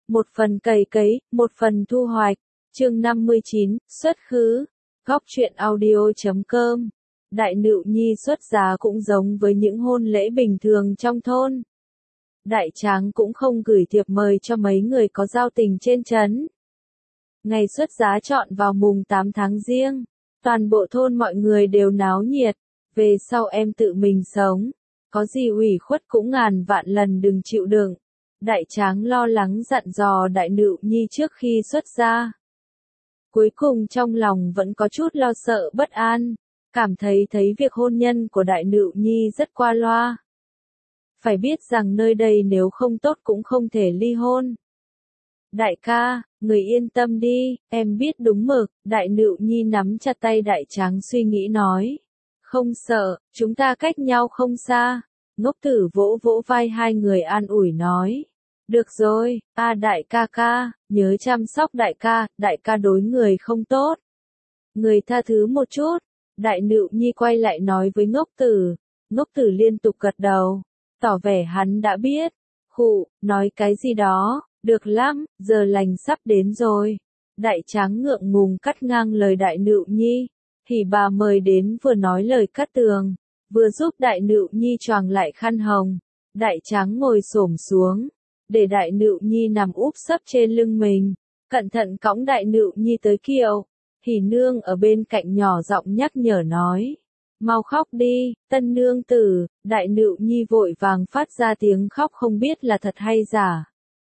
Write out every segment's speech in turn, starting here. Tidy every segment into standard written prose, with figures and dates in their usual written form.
một phần cày cấy, một phần thu hoạch. Chương 59, xuất khứ. Góc truyện audio.com. Đại Nựu Nhi xuất giá cũng giống với những hôn lễ bình thường trong thôn. Đại Tráng cũng không gửi thiệp mời cho mấy người có giao tình trên trấn. Ngày xuất giá chọn vào mùng 8 tháng Giêng, toàn bộ thôn mọi người đều náo nhiệt, về sau em tự mình sống, có gì ủy khuất cũng ngàn vạn lần đừng chịu đựng. Đại Tráng lo lắng dặn dò Đại Nựu Nhi trước khi xuất gia. Cuối cùng trong lòng vẫn có chút lo sợ bất an, cảm thấy việc hôn nhân của Đại Nựu Nhi rất qua loa. Phải biết rằng nơi đây nếu không tốt cũng không thể ly hôn. Đại ca, người yên tâm đi, em biết đúng mực. Đại Nựu Nhi nắm chặt tay Đại Tráng suy nghĩ nói. Không sợ, chúng ta cách nhau không xa. Ngốc Tử vỗ vỗ vai hai người an ủi nói. Được rồi, Đại ca, nhớ chăm sóc đại ca đối người không tốt. Người tha thứ một chút. Đại Nựu Nhi quay lại nói với Ngốc Tử liên tục gật đầu, tỏ vẻ hắn đã biết. Khụ, nói cái gì đó, được lắm, giờ lành sắp đến rồi. Đại Tráng ngượng ngùng cắt ngang lời Đại Nựu Nhi, thì bà mời đến vừa nói lời cắt tường, vừa giúp Đại Nựu Nhi choàng lại khăn hồng. Đại Tráng ngồi xổm xuống, để Đại Nựu Nhi nằm úp sấp trên lưng mình, cẩn thận cõng Đại Nựu Nhi tới kiệu. Hỉ nương ở bên cạnh nhỏ giọng nhắc nhở nói. Mau khóc đi, tân nương tử. Đại Nựu Nhi vội vàng phát ra tiếng khóc không biết là thật hay giả.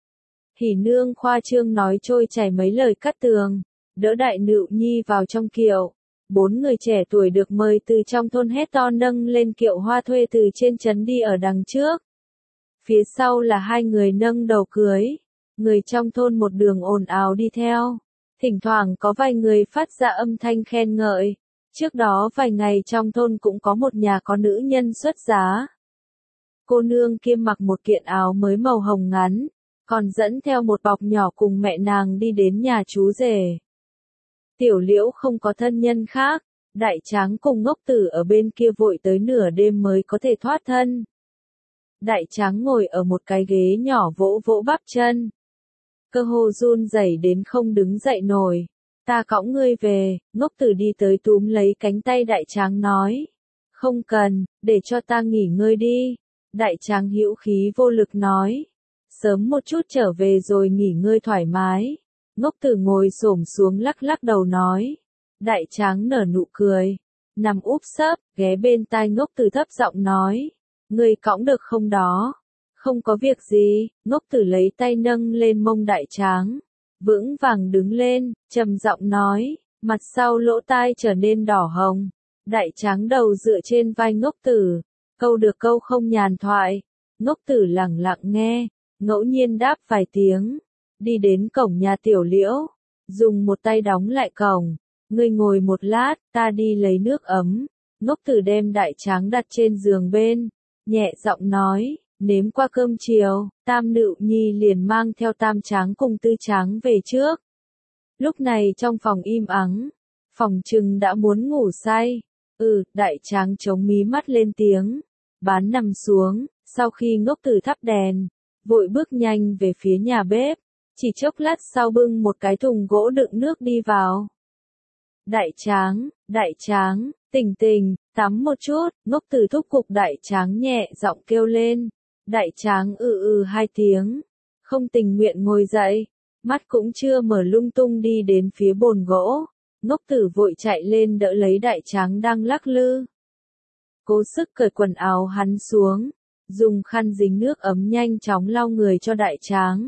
Hỉ nương khoa trương nói trôi chảy mấy lời cắt tường, đỡ Đại Nựu Nhi vào trong kiệu. 4 người trẻ tuổi được mời từ trong thôn hét to nâng lên kiệu hoa thuê từ trên trấn đi ở đằng trước. Phía sau là 2 người nâng đầu cưới. Người trong thôn một đường ồn ào đi theo. Thỉnh thoảng có vài người phát ra âm thanh khen ngợi. Trước đó vài ngày trong thôn cũng có một nhà có nữ nhân xuất giá. Cô nương kia mặc một kiện áo mới màu hồng ngắn, còn dẫn theo một bọc nhỏ cùng mẹ nàng đi đến nhà chú rể. Tiểu Liễu không có thân nhân khác, Đại Tráng cùng Ngốc Tử ở bên kia vội tới nửa đêm mới có thể thoát thân. Đại Tráng ngồi ở một cái ghế nhỏ vỗ vỗ bắp chân. Cơ hồ run rẩy đến không đứng dậy nổi. Ta cõng ngươi về. Ngốc Tử đi tới túm lấy cánh tay Đại Tráng nói. Không cần, để cho ta nghỉ ngơi đi. Đại Tráng hữu khí vô lực nói. Sớm một chút trở về rồi nghỉ ngơi thoải mái. Ngốc Tử ngồi xổm xuống lắc lắc đầu nói. Đại Tráng nở nụ cười, nằm úp sấp, ghé bên tai Ngốc Tử thấp giọng nói. Ngươi cõng được không đó? Không có việc gì. Ngốc Tử lấy tay nâng lên mông Đại Tráng, vững vàng đứng lên, trầm giọng nói, mặt sau lỗ tai trở nên đỏ hồng. Đại Tráng đầu dựa trên vai Ngốc Tử, câu được câu không nhàn thoại. Ngốc Tử lẳng lặng nghe, ngẫu nhiên đáp vài tiếng, đi đến cổng nhà Tiểu Liễu, dùng một tay đóng lại cổng. Ngươi ngồi một lát, ta đi lấy nước ấm. Ngốc Tử đem Đại Tráng đặt trên giường bên, nhẹ giọng nói. Nếm qua cơm chiều, Tam Nựu Nhi liền mang theo Tam Tráng cùng Tư Tráng về trước. Lúc này trong phòng im ắng, phòng trừng đã muốn ngủ say. Đại Tráng chống mí mắt lên tiếng, bán nằm xuống, sau khi Ngốc Tử thắp đèn, vội bước nhanh về phía nhà bếp, chỉ chốc lát sau bưng một cái thùng gỗ đựng nước đi vào. Đại Tráng, tỉnh, tắm một chút. Ngốc Tử thúc giục Đại Tráng nhẹ giọng kêu lên. Đại Tráng hai tiếng, không tình nguyện ngồi dậy, mắt cũng chưa mở lung tung đi đến phía bồn gỗ. Ngốc Tử vội chạy lên đỡ lấy Đại Tráng đang lắc lư. Cố sức cởi quần áo hắn xuống, dùng khăn dính nước ấm nhanh chóng lau người cho Đại Tráng.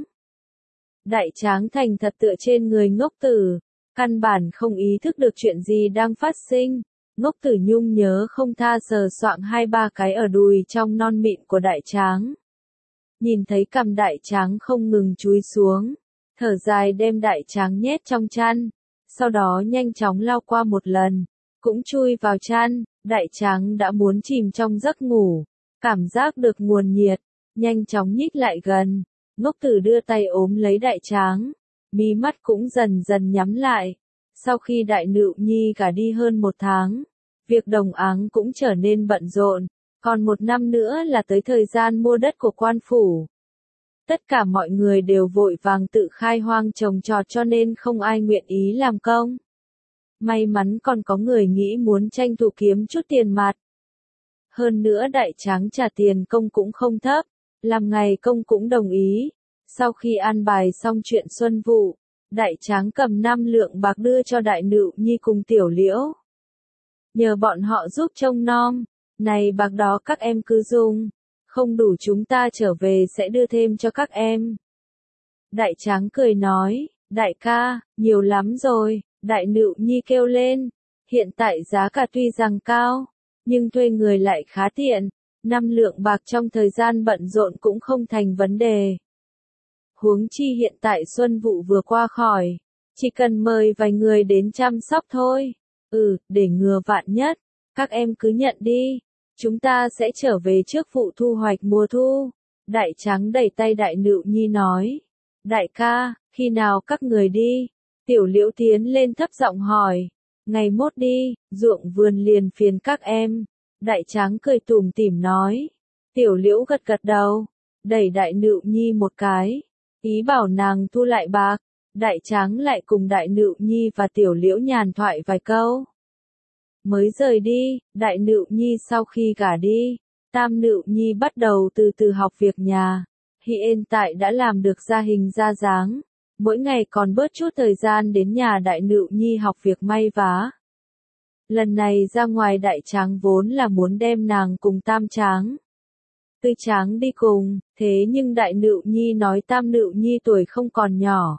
Đại Tráng thành thật tựa trên người Ngốc Tử, căn bản không ý thức được chuyện gì đang phát sinh. Ngốc Tử nhung nhớ không tha sờ soạng 2-3 cái ở đùi trong non mịn của Đại Tráng. Nhìn thấy cằm Đại Tráng không ngừng chúi xuống, thở dài đem Đại Tráng nhét trong chăn, sau đó nhanh chóng lau qua một lần, cũng chui vào chăn. Đại Tráng đã muốn chìm trong giấc ngủ, cảm giác được nguồn nhiệt, nhanh chóng nhích lại gần. Ngốc Tử đưa tay ôm lấy Đại Tráng, mí mắt cũng dần dần nhắm lại. Sau khi Đại Nựu Nhi gả đi hơn 1 tháng, việc đồng áng cũng trở nên bận rộn, còn 1 năm nữa là tới thời gian mua đất của quan phủ. Tất cả mọi người đều vội vàng tự khai hoang trồng trọt cho nên không ai nguyện ý làm công. May mắn còn có người nghĩ muốn tranh thủ kiếm chút tiền mặt. Hơn nữa đại tráng trả tiền công cũng không thấp, làm ngày công cũng đồng ý. Sau khi an bài xong chuyện xuân vụ, đại tráng cầm 5 lượng bạc đưa cho đại nựu nhi cùng tiểu liễu. Nhờ bọn họ giúp trông nom, này bạc đó các em cứ dùng, không đủ chúng ta trở về sẽ đưa thêm cho các em. Đại tráng cười nói, đại ca, nhiều lắm rồi, đại nựu nhi kêu lên, hiện tại giá cả tuy rằng cao, nhưng thuê người lại khá tiện, 5 lượng bạc trong thời gian bận rộn cũng không thành vấn đề. Huống chi hiện tại xuân vụ vừa qua khỏi, chỉ cần mời vài người đến chăm sóc thôi. Để ngừa vạn nhất, các em cứ nhận đi, chúng ta sẽ trở về trước vụ thu hoạch mùa thu. Đại tráng đẩy tay đại nựu nhi nói, đại ca, khi nào các người đi? Tiểu liễu tiến lên thấp giọng hỏi, ngày mốt đi, ruộng vườn liền phiền các em. Đại tráng cười tủm tỉm nói, tiểu liễu gật gật đầu, đẩy đại nựu nhi một cái, ý bảo nàng thu lại bạc. Đại tráng lại cùng đại nựu nhi và tiểu liễu nhàn thoại vài câu. Mới rời đi, đại nựu nhi sau khi gả đi, tam nựu nhi bắt đầu từ từ học việc nhà. Hiện tại đã làm được ra hình ra dáng, mỗi ngày còn bớt chút thời gian đến nhà đại nựu nhi học việc may vá. Lần này ra ngoài đại tráng vốn là muốn đem nàng cùng tam tráng. Tư tráng đi cùng, thế nhưng đại nựu nhi nói tam nựu nhi tuổi không còn nhỏ.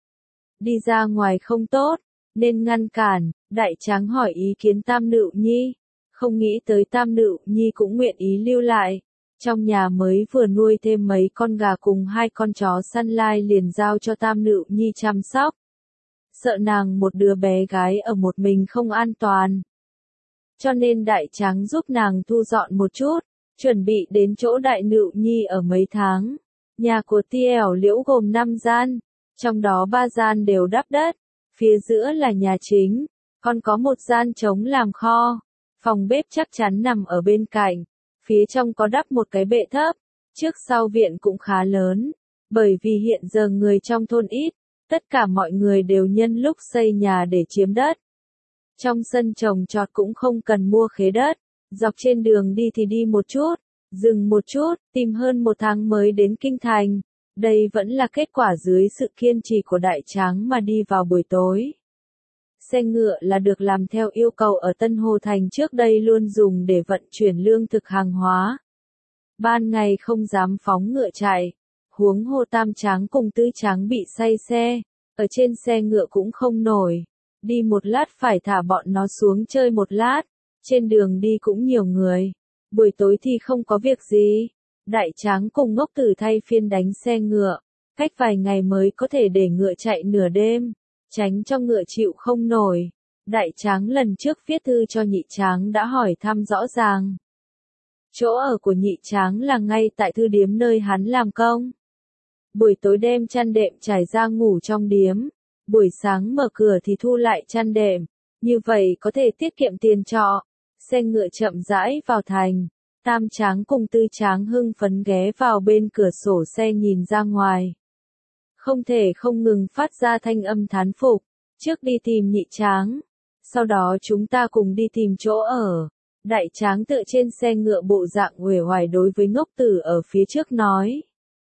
Đi ra ngoài không tốt, nên ngăn cản, đại tráng hỏi ý kiến tam nựu nhi. Không nghĩ tới tam nựu nhi cũng nguyện ý lưu lại. Trong nhà mới vừa nuôi thêm mấy con gà cùng 2 con chó săn lai liền giao cho tam nựu nhi chăm sóc. Sợ nàng một đứa bé gái ở một mình không an toàn. Cho nên đại tráng giúp nàng thu dọn một chút, chuẩn bị đến chỗ đại nựu nhi ở mấy tháng. Nhà của Tiẻo Liễu gồm 5 gian, trong đó 3 gian đều đắp đất, phía giữa là nhà chính, còn có một gian trống làm kho. Phòng bếp chắc chắn nằm ở bên cạnh, phía trong có đắp một cái bệ thấp, trước sau viện cũng khá lớn, bởi vì hiện giờ người trong thôn ít, tất cả mọi người đều nhân lúc xây nhà để chiếm đất. Trong sân trồng trọt cũng không cần mua khế đất, dọc trên đường đi thì đi một chút, dừng một chút, tìm hơn 1 tháng mới đến kinh thành. Đây vẫn là kết quả dưới sự kiên trì của đại tráng mà đi vào buổi tối. Xe ngựa là được làm theo yêu cầu ở Tân Hồ Thành trước đây luôn dùng để vận chuyển lương thực hàng hóa. Ban ngày không dám phóng ngựa chạy, huống hồ tam tráng cùng tứ tráng bị say xe, ở trên xe ngựa cũng không nổi. Đi một lát phải thả bọn nó xuống chơi một lát, trên đường đi cũng nhiều người. Buổi tối thì không có việc gì. Đại tráng cùng ngốc tử thay phiên đánh xe ngựa, cách vài ngày mới có thể để ngựa chạy nửa đêm, tránh cho ngựa chịu không nổi. Đại tráng lần trước viết thư cho nhị tráng đã hỏi thăm rõ ràng. Chỗ ở của nhị tráng là ngay tại thư điếm nơi hắn làm công. Buổi tối đem chăn đệm trải ra ngủ trong điếm, buổi sáng mở cửa thì thu lại chăn đệm, như vậy có thể tiết kiệm tiền trọ. Xe ngựa chậm rãi vào thành. Tam tráng cùng tư tráng hưng phấn ghé vào bên cửa sổ xe nhìn ra ngoài. Không thể không ngừng phát ra thanh âm thán phục. Trước đi tìm nhị tráng, sau đó chúng ta cùng đi tìm chỗ ở. Đại tráng tựa trên xe ngựa bộ dạng uể oải đối với ngốc tử ở phía trước nói.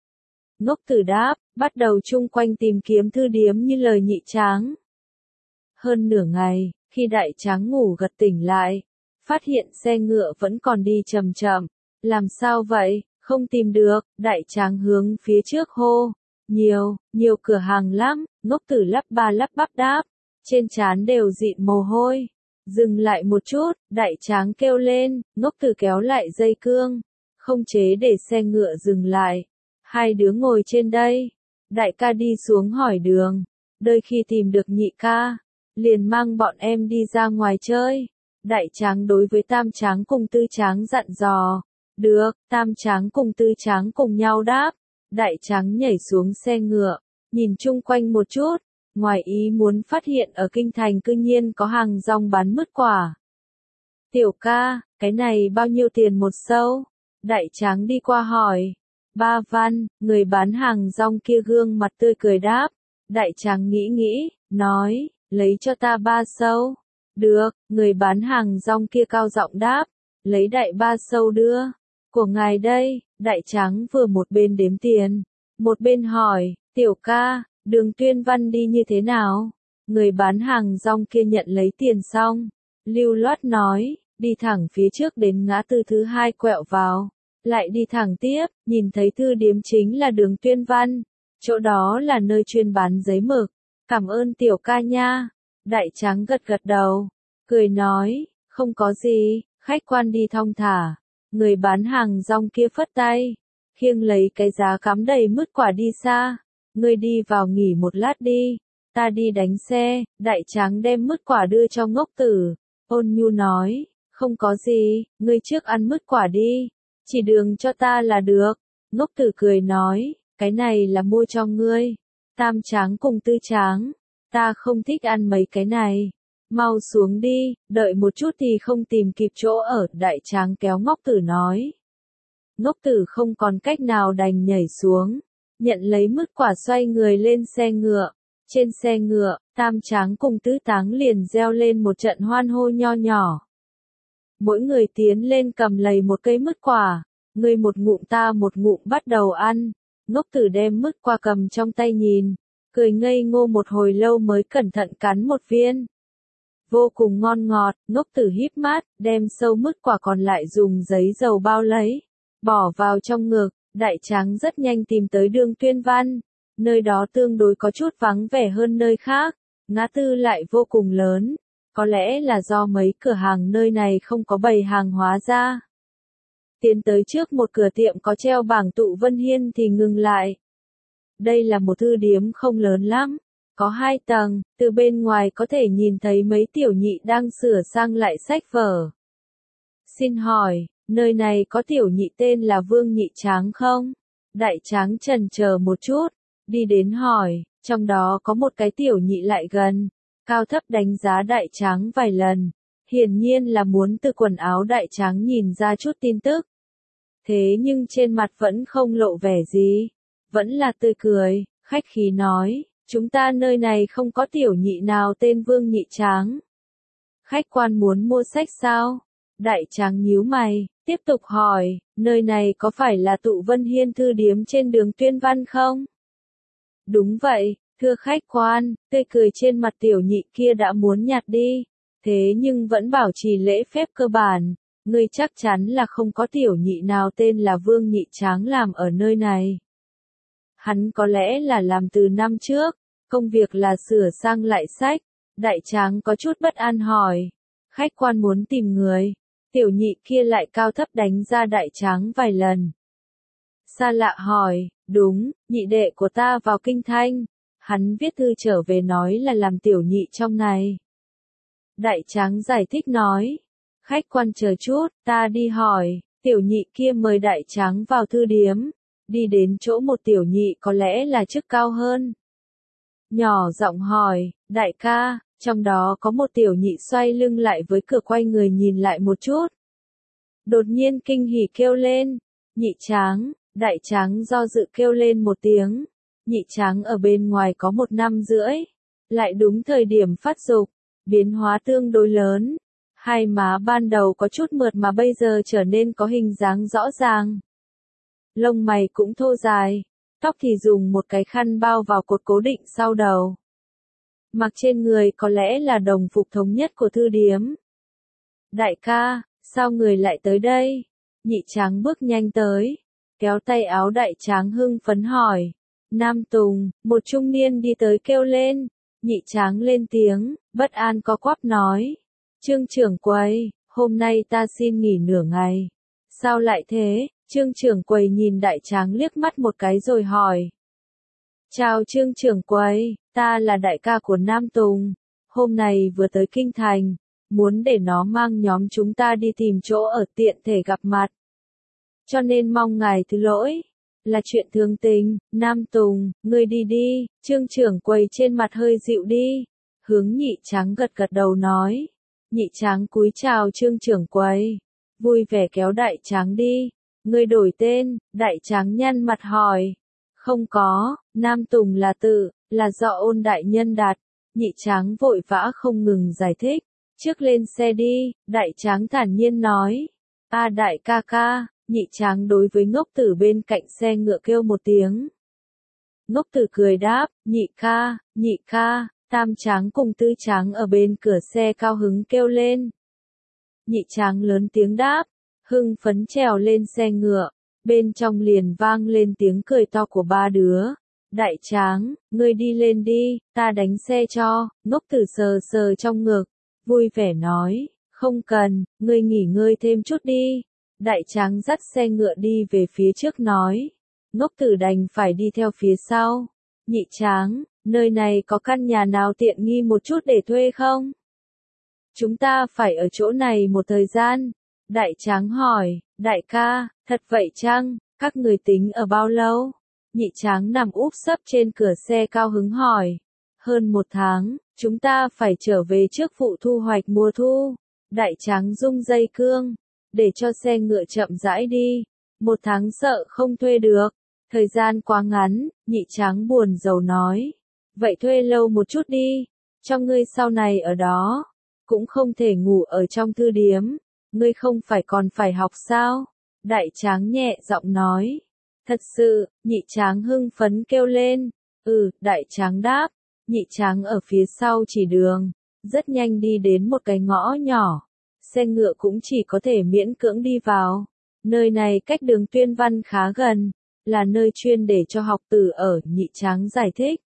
Ngốc tử đáp, bắt đầu chung quanh tìm kiếm thư điếm như lời nhị tráng. Hơn nửa ngày, khi đại tráng ngủ gật tỉnh lại, phát hiện xe ngựa vẫn còn đi chậm chậm. Làm sao vậy, không tìm được, đại tráng hướng phía trước hô. Nhiều cửa hàng lắm, ngốc tử lắp ba lắp bắp đáp, trên trán đều dịn mồ hôi. Dừng lại một chút, đại tráng kêu lên, ngốc tử kéo lại dây cương, không chế để xe ngựa dừng lại. 2 đứa ngồi trên đây, đại ca đi xuống hỏi đường, đợi khi tìm được nhị ca, liền mang bọn em đi ra ngoài chơi. Đại tráng đối với tam tráng cùng tư tráng dặn dò. Được, tam tráng cùng tư tráng cùng nhau đáp. Đại tráng nhảy xuống xe ngựa, nhìn chung quanh một chút, ngoài ý muốn phát hiện ở kinh thành cư nhiên có hàng rong bán mứt quả. Tiểu ca, cái này bao nhiêu tiền một sâu? Đại tráng đi qua hỏi. 3 văn, người bán hàng rong kia gương mặt tươi cười đáp. Đại tráng nghĩ, nói, lấy cho ta 3 sâu. Được, người bán hàng rong kia cao giọng đáp, lấy đại 3 sâu đưa. Của ngài đây, đại tráng vừa một bên đếm tiền, một bên hỏi, tiểu ca, đường Tuyên Văn đi như thế nào? Người bán hàng rong kia nhận lấy tiền xong, lưu loát nói, đi thẳng phía trước đến ngã tư thứ 2 quẹo vào, lại đi thẳng tiếp, nhìn thấy thư điếm chính là đường Tuyên Văn, chỗ đó là nơi chuyên bán giấy mực. Cảm ơn tiểu ca nha. Đại tráng gật gật đầu, cười nói, không có gì, khách quan đi thong thả. Người bán hàng rong kia phất tay, khiêng lấy cái giá cắm đầy mứt quả đi xa. Ngươi đi vào nghỉ một lát đi, ta đi đánh xe. Đại tráng đem mứt quả đưa cho Ngốc Tử, ôn nhu nói, không có gì, ngươi trước ăn mứt quả đi, chỉ đường cho ta là được. Ngốc Tử cười nói, cái này là mua cho ngươi. Tam Tráng cùng Tư Tráng, ta không thích ăn mấy cái này. Mau xuống đi, đợi một chút thì không tìm kịp chỗ ở. Đại Tráng kéo Ngốc Tử nói. Ngốc Tử không còn cách nào đành nhảy xuống, nhận lấy mứt quả xoay người lên xe ngựa. Trên xe ngựa, Tam Tráng cùng Tứ Táng liền reo lên một trận hoan hô nho nhỏ. Mỗi người tiến lên cầm lấy một cây mứt quả, ngươi một ngụm ta một ngụm bắt đầu ăn. Ngốc Tử đem mứt quả cầm trong tay nhìn, cười ngây ngô một hồi lâu mới cẩn thận cắn một viên. Vô cùng ngon ngọt. Ngốc Tử híp mắt, đem sâu mứt quả còn lại dùng giấy dầu bao lấy, bỏ vào trong ngực. Đại Tráng rất nhanh tìm tới đường Tuyên Văn, nơi đó tương đối có chút vắng vẻ hơn nơi khác, ngã tư lại vô cùng lớn, có lẽ là do mấy cửa hàng nơi này không có bày hàng hóa ra. Tiến tới trước một cửa tiệm có treo bảng Tụ Vân Hiên thì ngừng lại. Đây là một thư điếm không lớn lắm, có 2 tầng, từ bên ngoài có thể nhìn thấy mấy tiểu nhị đang sửa sang lại sách vở. Xin hỏi, nơi này có tiểu nhị tên là Vương Nhị Tráng không? Đại Tráng chần chờ một chút, đi đến hỏi, trong đó có một cái tiểu nhị lại gần, cao thấp đánh giá Đại Tráng vài lần, hiển nhiên là muốn từ quần áo Đại Tráng nhìn ra chút tin tức. Thế nhưng trên mặt vẫn không lộ vẻ gì, vẫn là tươi cười, khách khí nói, chúng ta nơi này không có tiểu nhị nào tên Vương Nhị Tráng. Khách quan muốn mua sách sao? Đại Tráng nhíu mày, tiếp tục hỏi, nơi này có phải là Tụ Vân Hiên thư điếm trên đường Tuyên Văn không? Đúng vậy, thưa khách quan. Tươi cười trên mặt tiểu nhị kia đã muốn nhạt đi, thế nhưng vẫn bảo trì lễ phép cơ bản. Ngươi chắc chắn là không có tiểu nhị nào tên là Vương Nhị Tráng làm ở nơi này. Hắn có lẽ là làm từ năm trước, công việc là sửa sang lại sách. Đại Tráng có chút bất an hỏi, khách quan muốn tìm người. Tiểu nhị kia lại cao thấp đánh ra Đại Tráng vài lần. Xa lạ hỏi, đúng, nhị đệ của ta vào kinh thành. Hắn viết thư trở về nói là làm tiểu nhị trong này. Đại Tráng giải thích nói, khách quan chờ chút, ta đi hỏi. Tiểu nhị kia mời Đại Tráng vào thư điếm, đi đến chỗ một tiểu nhị có lẽ là chức cao hơn. Nhỏ giọng hỏi, đại ca, trong đó có một tiểu nhị xoay lưng lại với cửa quay người nhìn lại một chút. Đột nhiên kinh hỉ kêu lên, Nhị Tráng. Đại Tráng do dự kêu lên một tiếng. Nhị Tráng ở bên ngoài có 1 năm rưỡi, lại đúng thời điểm phát dục, biến hóa tương đối lớn. Hai má ban đầu có chút mượt mà bây giờ trở nên có hình dáng rõ ràng. Lông mày cũng thô dài, tóc thì dùng một cái khăn bao vào cột cố định sau đầu. Mặc trên người có lẽ là đồng phục thống nhất của thư điếm. Đại ca, sao người lại tới đây? Nhị Tráng bước nhanh tới, kéo tay áo Đại Tráng hưng phấn hỏi. Nam Tùng, một trung niên đi tới kêu lên. Nhị Tráng lên tiếng, bất an co quắp nói. Trương trưởng quầy, hôm nay ta xin nghỉ nửa ngày. Sao lại thế? Trương trưởng quầy nhìn Đại Tráng liếc mắt một cái rồi hỏi. Chào Trương trưởng quầy, ta là đại ca của Nam Tùng. Hôm nay vừa tới kinh thành, muốn để nó mang nhóm chúng ta đi tìm chỗ ở tiện thể gặp mặt. Cho nên mong ngài thứ lỗi. Là chuyện thường tình. Nam Tùng, ngươi đi đi. Trương trưởng quầy trên mặt hơi dịu đi, hướng Nhị Tráng gật gật đầu nói. Nhị Tráng cúi chào Trương trưởng quầy, vui vẻ kéo Đại Tráng đi. Ngươi đổi tên, đại tráng nhăn mặt hỏi. Không có, Nam Tùng là tự, là do Ôn đại nhân đặt. Nhị tráng vội vã không ngừng giải thích. Trước lên xe đi, đại tráng thản nhiên nói. A đại ca ca, nhị tráng đối với ngốc tử bên cạnh xe ngựa kêu một tiếng. Ngốc tử cười đáp, nhị ca, tam tráng cùng tư tráng ở bên cửa xe cao hứng kêu lên. Nhị tráng lớn tiếng đáp, hưng phấn trèo lên xe ngựa, bên trong liền vang lên tiếng cười to của ba đứa. Đại tráng, ngươi đi lên đi, ta đánh xe cho, ngốc tử sờ sờ trong ngực, vui vẻ nói, không cần, ngươi nghỉ ngơi thêm chút đi. Đại tráng dắt xe ngựa đi về phía trước nói, ngốc tử đành phải đi theo phía sau. Nhị tráng, nơi này có căn nhà nào tiện nghi một chút để thuê không? Chúng ta phải ở chỗ này một thời gian. Đại tráng hỏi, đại ca, thật vậy chăng, các người tính ở bao lâu? Nhị tráng nằm úp sấp trên cửa xe cao hứng hỏi. Hơn 1 tháng, chúng ta phải trở về trước vụ thu hoạch mùa thu. Đại tráng rung dây cương, để cho xe ngựa chậm rãi đi. 1 tháng sợ không thuê được, thời gian quá ngắn, nhị tráng buồn rầu nói. Vậy thuê lâu một chút đi, cho ngươi sau này ở đó, cũng không thể ngủ ở trong thư điếm, ngươi không phải còn phải học sao? Đại tráng nhẹ giọng nói. Thật sự, nhị tráng hưng phấn kêu lên. Đại tráng đáp. Nhị tráng ở phía sau chỉ đường, rất nhanh đi đến một cái ngõ nhỏ. Xe ngựa cũng chỉ có thể miễn cưỡng đi vào. Nơi này cách đường Tuyên Văn khá gần, là nơi chuyên để cho học tử ở, nhị tráng giải thích.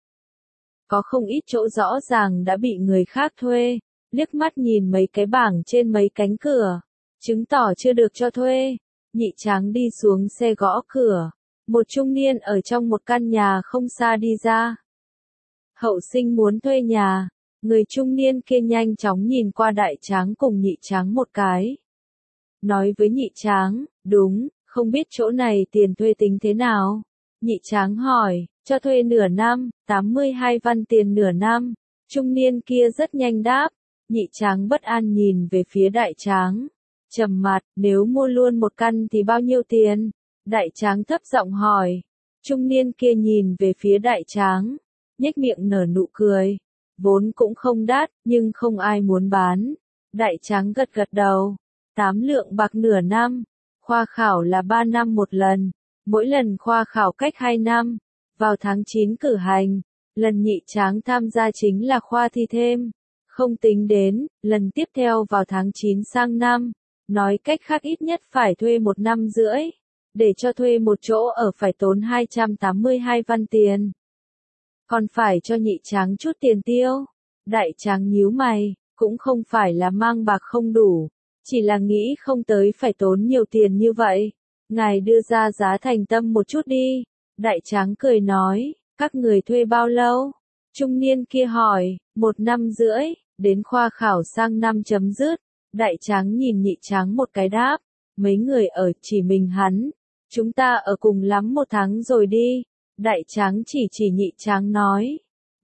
Có không ít chỗ rõ ràng đã bị người khác thuê, liếc mắt nhìn mấy cái bảng trên mấy cánh cửa, chứng tỏ chưa được cho thuê. Nhị tráng đi xuống xe gõ cửa, một trung niên ở trong một căn nhà không xa đi ra. Hậu sinh muốn thuê nhà, người trung niên kia nhanh chóng nhìn qua đại tráng cùng nhị tráng một cái. Nói với nhị tráng, đúng, không biết chỗ này tiền thuê tính thế nào? Nhị tráng hỏi, cho thuê nửa năm, 82 văn tiền nửa năm. Trung niên kia rất nhanh đáp. Nhị tráng bất an nhìn về phía đại tráng. Trầm mặt, nếu mua luôn một căn thì bao nhiêu tiền? Đại tráng thấp giọng hỏi. Trung niên kia nhìn về phía đại tráng, nhếch miệng nở nụ cười. Vốn cũng không đắt, nhưng không ai muốn bán. Đại tráng gật gật đầu. 8 lượng bạc nửa năm. Khoa khảo là 3 năm một lần. Mỗi lần khoa khảo cách 2 năm. Vào tháng 9 cử hành. Lần nhị tráng tham gia chính là khoa thi thêm. Không tính đến, lần tiếp theo vào tháng 9 sang năm. Nói cách khác ít nhất phải thuê 1 năm rưỡi. Để cho thuê một chỗ ở phải tốn 282 văn tiền. Còn phải cho nhị tráng chút tiền tiêu. Đại tráng nhíu mày, cũng không phải là mang bạc không đủ. Chỉ là nghĩ không tới phải tốn nhiều tiền như vậy. Ngài đưa ra giá thành tâm một chút đi. Đại tráng cười nói, các người thuê bao lâu? Trung niên kia hỏi, 1 năm rưỡi, đến khoa khảo sang năm chấm dứt. Đại tráng nhìn nhị tráng một cái đáp, mấy người ở chỉ mình hắn. Chúng ta ở cùng lắm 1 tháng rồi đi. Đại tráng chỉ nhị tráng nói,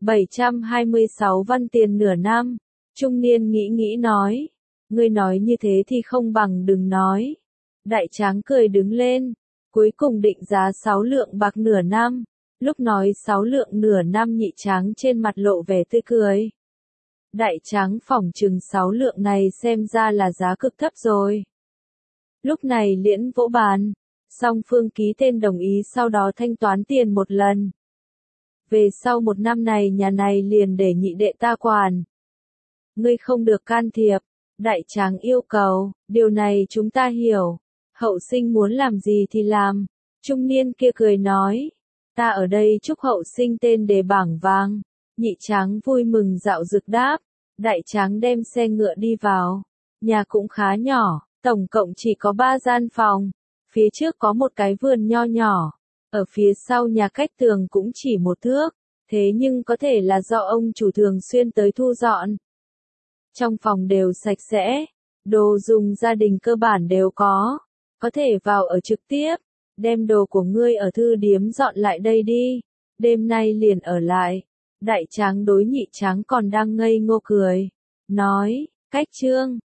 726 văn tiền nửa năm. Trung niên nghĩ nói, ngươi nói như thế thì không bằng đừng nói. Đại tráng cười đứng lên, cuối cùng định giá 6 lượng bạc nửa năm. Lúc nói 6 lượng nửa năm nhị tráng trên mặt lộ vẻ tươi cười. Đại tráng phỏng chừng 6 lượng này xem ra là giá cực thấp rồi. Lúc này liễn vỗ bàn, song phương ký tên đồng ý sau đó thanh toán tiền một lần. Về sau 1 năm này nhà này liền để nhị đệ ta quản. Ngươi không được can thiệp, đại tráng yêu cầu, điều này chúng ta hiểu. Hậu sinh muốn làm gì thì làm. Trung niên kia cười nói, ta ở đây chúc hậu sinh tên đề bảng vàng. Nhị tráng vui mừng dạo dực đáp. Đại tráng đem xe ngựa đi vào. Nhà cũng khá nhỏ, tổng cộng chỉ có 3 gian phòng. Phía trước có một cái vườn nho nhỏ. Ở phía sau nhà cách tường cũng chỉ 1 thước. Thế nhưng có thể là do ông chủ thường xuyên tới thu dọn. Trong phòng đều sạch sẽ. Đồ dùng gia đình cơ bản đều có. Có thể vào ở trực tiếp. Đem đồ của ngươi ở thư điếm dọn lại đây đi. Đêm nay liền ở lại. Đại tráng đối nhị tráng còn đang ngây ngô cười. Nói, cách chương.